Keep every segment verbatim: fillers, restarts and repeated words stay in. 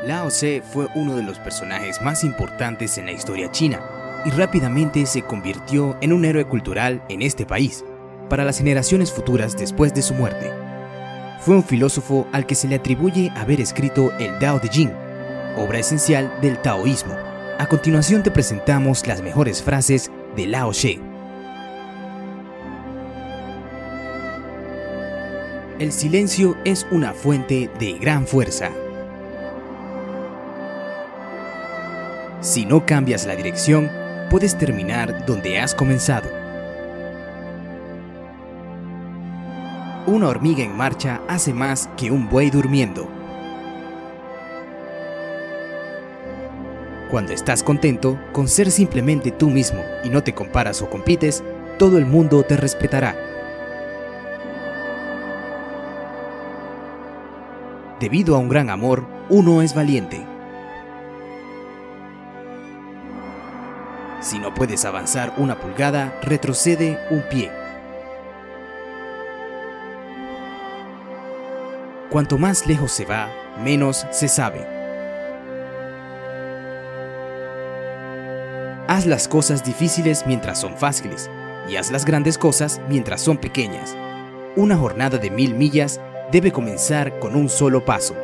Lao Tse fue uno de los personajes más importantes en la historia china y rápidamente se convirtió en un héroe cultural en este país, para las generaciones futuras después de su muerte. Fue un filósofo al que se le atribuye haber escrito el Tao Te Ching, obra esencial del taoísmo. A continuación te presentamos las mejores frases de Lao Tse. El silencio es una fuente de gran fuerza. Si no cambias la dirección, puedes terminar donde has comenzado. Una hormiga en marcha hace más que un buey durmiendo. Cuando estás contento con ser simplemente tú mismo y no te comparas o compites, todo el mundo te respetará. Debido a un gran amor, uno es valiente. Si no puedes avanzar una pulgada, retrocede un pie. Cuanto más lejos se va, menos se sabe. Haz las cosas difíciles mientras son fáciles, y haz las grandes cosas mientras son pequeñas. Una jornada de mil millas debe comenzar con un solo paso.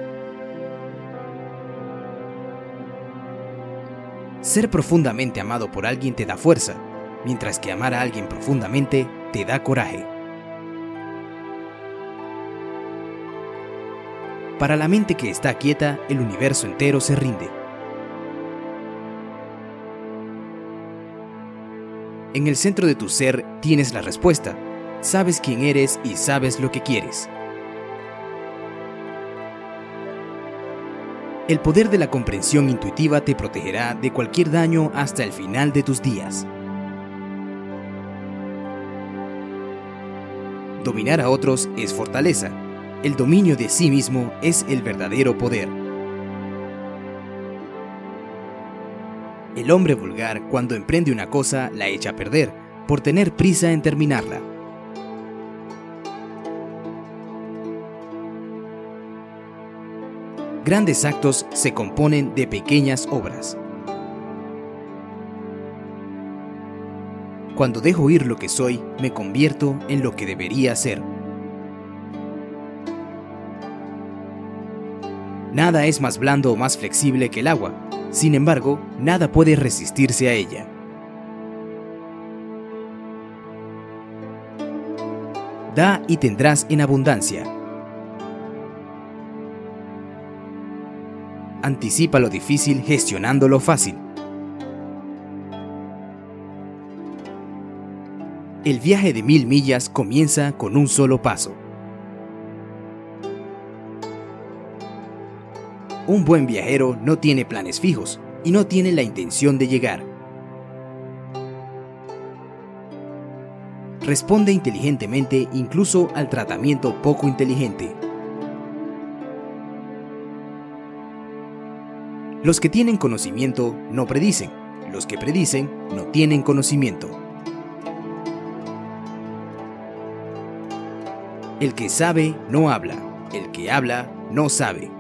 Ser profundamente amado por alguien te da fuerza, mientras que amar a alguien profundamente te da coraje. Para la mente que está quieta, el universo entero se rinde. En el centro de tu ser tienes la respuesta. Sabes quién eres y sabes lo que quieres. El poder de la comprensión intuitiva te protegerá de cualquier daño hasta el final de tus días. Dominar a otros es fortaleza. El dominio de sí mismo es el verdadero poder. El hombre vulgar, cuando emprende una cosa, la echa a perder, por tener prisa en terminarla. Grandes actos se componen de pequeñas obras. Cuando dejo ir lo que soy, me convierto en lo que debería ser. Nada es más blando o más flexible que el agua. Sin embargo, nada puede resistirse a ella. Da y tendrás en abundancia. Anticipa lo difícil gestionando lo fácil. El viaje de mil millas comienza con un solo paso. Un buen viajero no tiene planes fijos y no tiene la intención de llegar. Responde inteligentemente incluso al tratamiento poco inteligente. Los que tienen conocimiento no predicen, los que predicen no tienen conocimiento. El que sabe no habla, el que habla no sabe.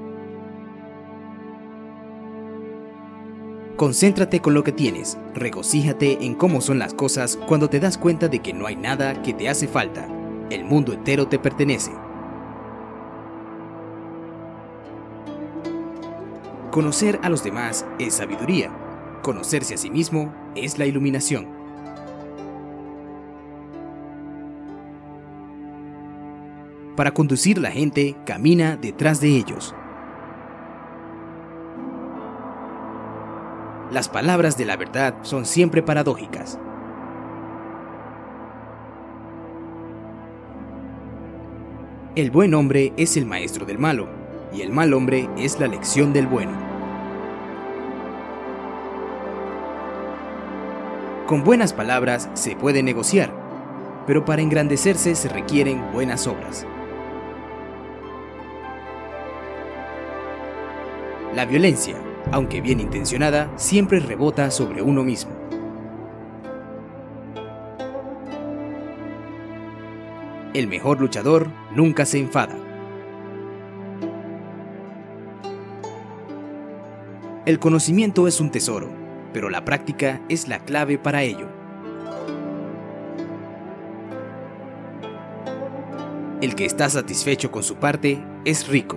Concéntrate con lo que tienes, regocíjate en cómo son las cosas cuando te das cuenta de que no hay nada que te hace falta. El mundo entero te pertenece. Conocer a los demás es sabiduría. Conocerse a sí mismo es la iluminación. Para conducir la gente, camina detrás de ellos. Las palabras de la verdad son siempre paradójicas. El buen hombre es el maestro del malo, y el mal hombre es la lección del bueno. Con buenas palabras se puede negociar, pero para engrandecerse se requieren buenas obras. La violencia, aunque bien intencionada, siempre rebota sobre uno mismo. El mejor luchador nunca se enfada. El conocimiento es un tesoro, pero la práctica es la clave para ello. El que está satisfecho con su parte es rico.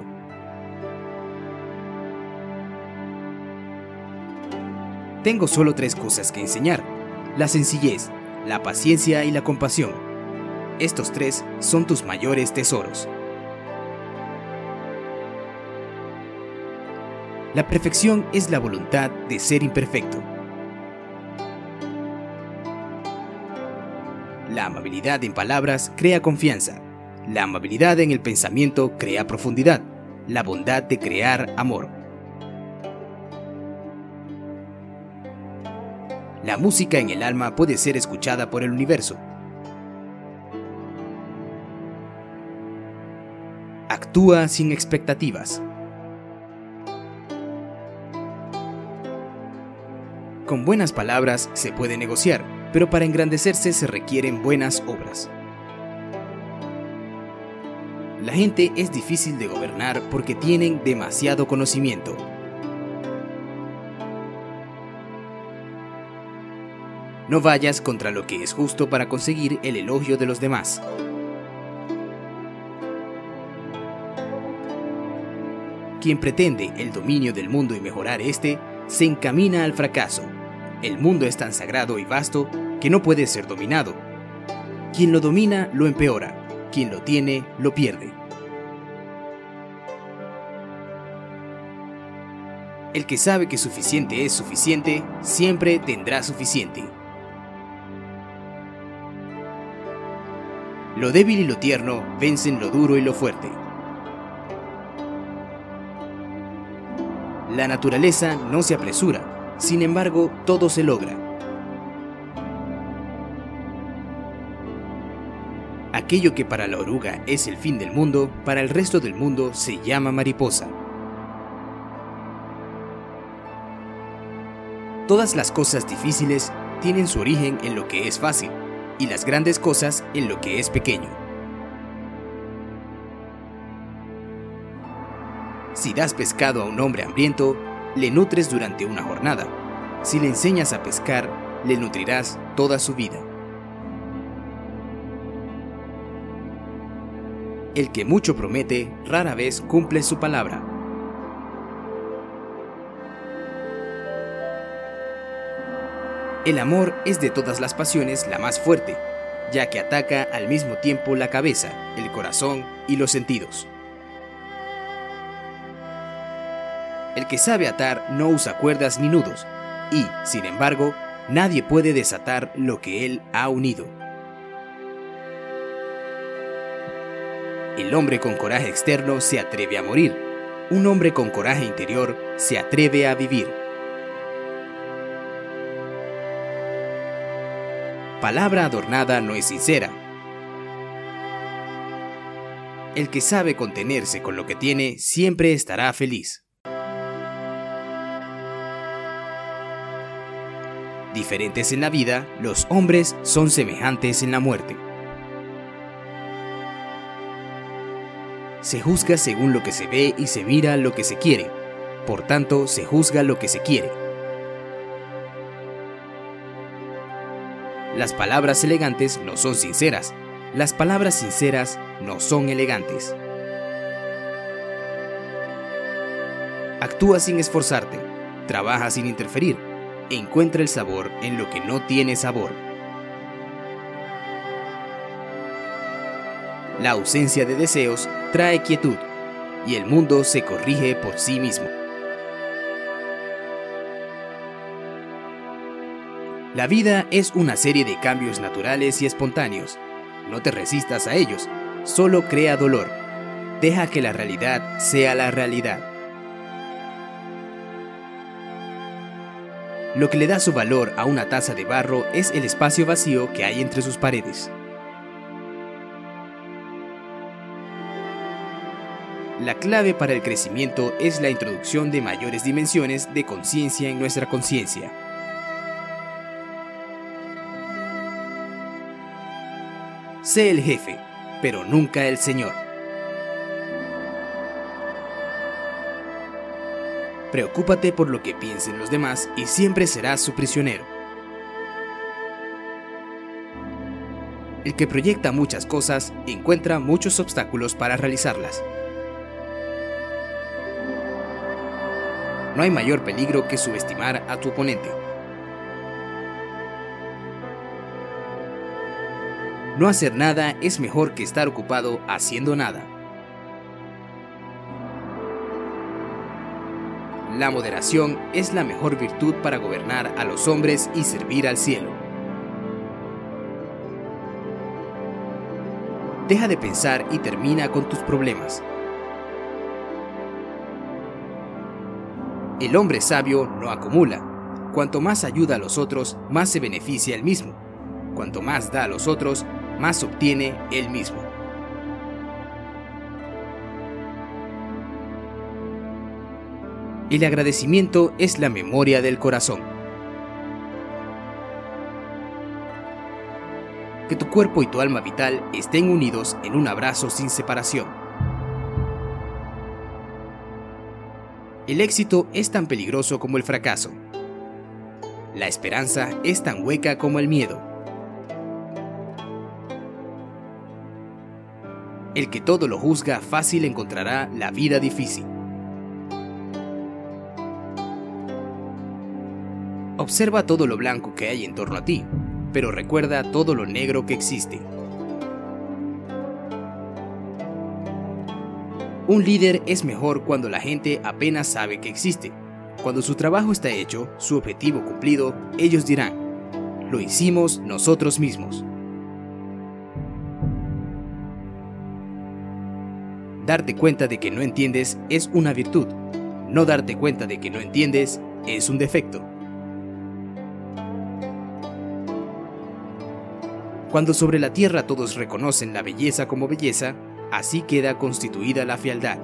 Tengo solo tres cosas que enseñar: la sencillez, la paciencia y la compasión. Estos tres son tus mayores tesoros. La perfección es la voluntad de ser imperfecto. La amabilidad en palabras crea confianza. La amabilidad en el pensamiento crea profundidad. La bondad de crear amor. La música en el alma puede ser escuchada por el universo. Actúa sin expectativas. Con buenas palabras se puede negociar, pero para engrandecerse se requieren buenas obras. La gente es difícil de gobernar porque tienen demasiado conocimiento. No vayas contra lo que es justo para conseguir el elogio de los demás. Quien pretende el dominio del mundo y mejorar este, se encamina al fracaso. El mundo es tan sagrado y vasto que no puede ser dominado. Quien lo domina lo empeora, quien lo tiene lo pierde. El que sabe que suficiente es suficiente, siempre tendrá suficiente. Lo débil y lo tierno vencen lo duro y lo fuerte. La naturaleza no se apresura, sin embargo, todo se logra. Aquello que para la oruga es el fin del mundo, para el resto del mundo se llama mariposa. Todas las cosas difíciles tienen su origen en lo que es fácil, y las grandes cosas en lo que es pequeño. Si das pescado a un hombre hambriento, le nutres durante una jornada. Si le enseñas a pescar, le nutrirás toda su vida. El que mucho promete, rara vez cumple su palabra. El amor es de todas las pasiones la más fuerte, ya que ataca al mismo tiempo la cabeza, el corazón y los sentidos. El que sabe atar no usa cuerdas ni nudos, y, sin embargo, nadie puede desatar lo que él ha unido. El hombre con coraje externo se atreve a morir. Un hombre con coraje interior se atreve a vivir. Palabra adornada no es sincera. El que sabe contenerse con lo que tiene siempre estará feliz. Diferentes en la vida, los hombres son semejantes en la muerte. Se juzga según lo que se ve y se mira lo que se quiere. Por tanto, se juzga lo que se quiere. Las palabras elegantes no son sinceras. Las palabras sinceras no son elegantes. Actúa sin esforzarte. Trabaja sin interferir. Encuentra el sabor en lo que no tiene sabor. La ausencia de deseos trae quietud, y el mundo se corrige por sí mismo. La vida es una serie de cambios naturales y espontáneos. No te resistas a ellos, solo crea dolor. Deja que la realidad sea la realidad. Lo que le da su valor a una taza de barro es el espacio vacío que hay entre sus paredes. La clave para el crecimiento es la introducción de mayores dimensiones de conciencia en nuestra conciencia. Sé el jefe, pero nunca el señor. Preocúpate por lo que piensen los demás y siempre serás su prisionero. El que proyecta muchas cosas encuentra muchos obstáculos para realizarlas. No hay mayor peligro que subestimar a tu oponente. No hacer nada es mejor que estar ocupado haciendo nada. La moderación es la mejor virtud para gobernar a los hombres y servir al cielo. Deja de pensar y termina con tus problemas. El hombre sabio no acumula. Cuanto más ayuda a los otros, más se beneficia él mismo. Cuanto más da a los otros, más obtiene él mismo. El agradecimiento es la memoria del corazón. Que tu cuerpo y tu alma vital estén unidos en un abrazo sin separación. El éxito es tan peligroso como el fracaso. La esperanza es tan hueca como el miedo. El que todo lo juzga fácil encontrará la vida difícil. Observa todo lo blanco que hay en torno a ti, pero recuerda todo lo negro que existe. Un líder es mejor cuando la gente apenas sabe que existe. Cuando su trabajo está hecho, su objetivo cumplido, ellos dirán: lo hicimos nosotros mismos. Darte cuenta de que no entiendes es una virtud. No darte cuenta de que no entiendes es un defecto. Cuando sobre la tierra todos reconocen la belleza como belleza, así queda constituida la fealdad.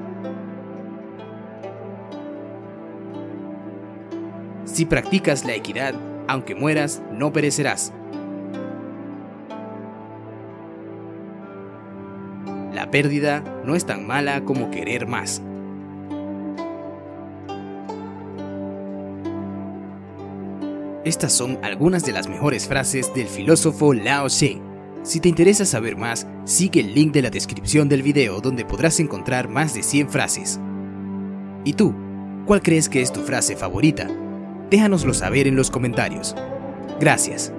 Si practicas la equidad, aunque mueras, no perecerás. La pérdida no es tan mala como querer más. Estas son algunas de las mejores frases del filósofo Lao Tse. Si te interesa saber más, sigue el link de la descripción del video donde podrás encontrar más de cien frases. ¿Y tú? ¿Cuál crees que es tu frase favorita? Déjanoslo saber en los comentarios. Gracias.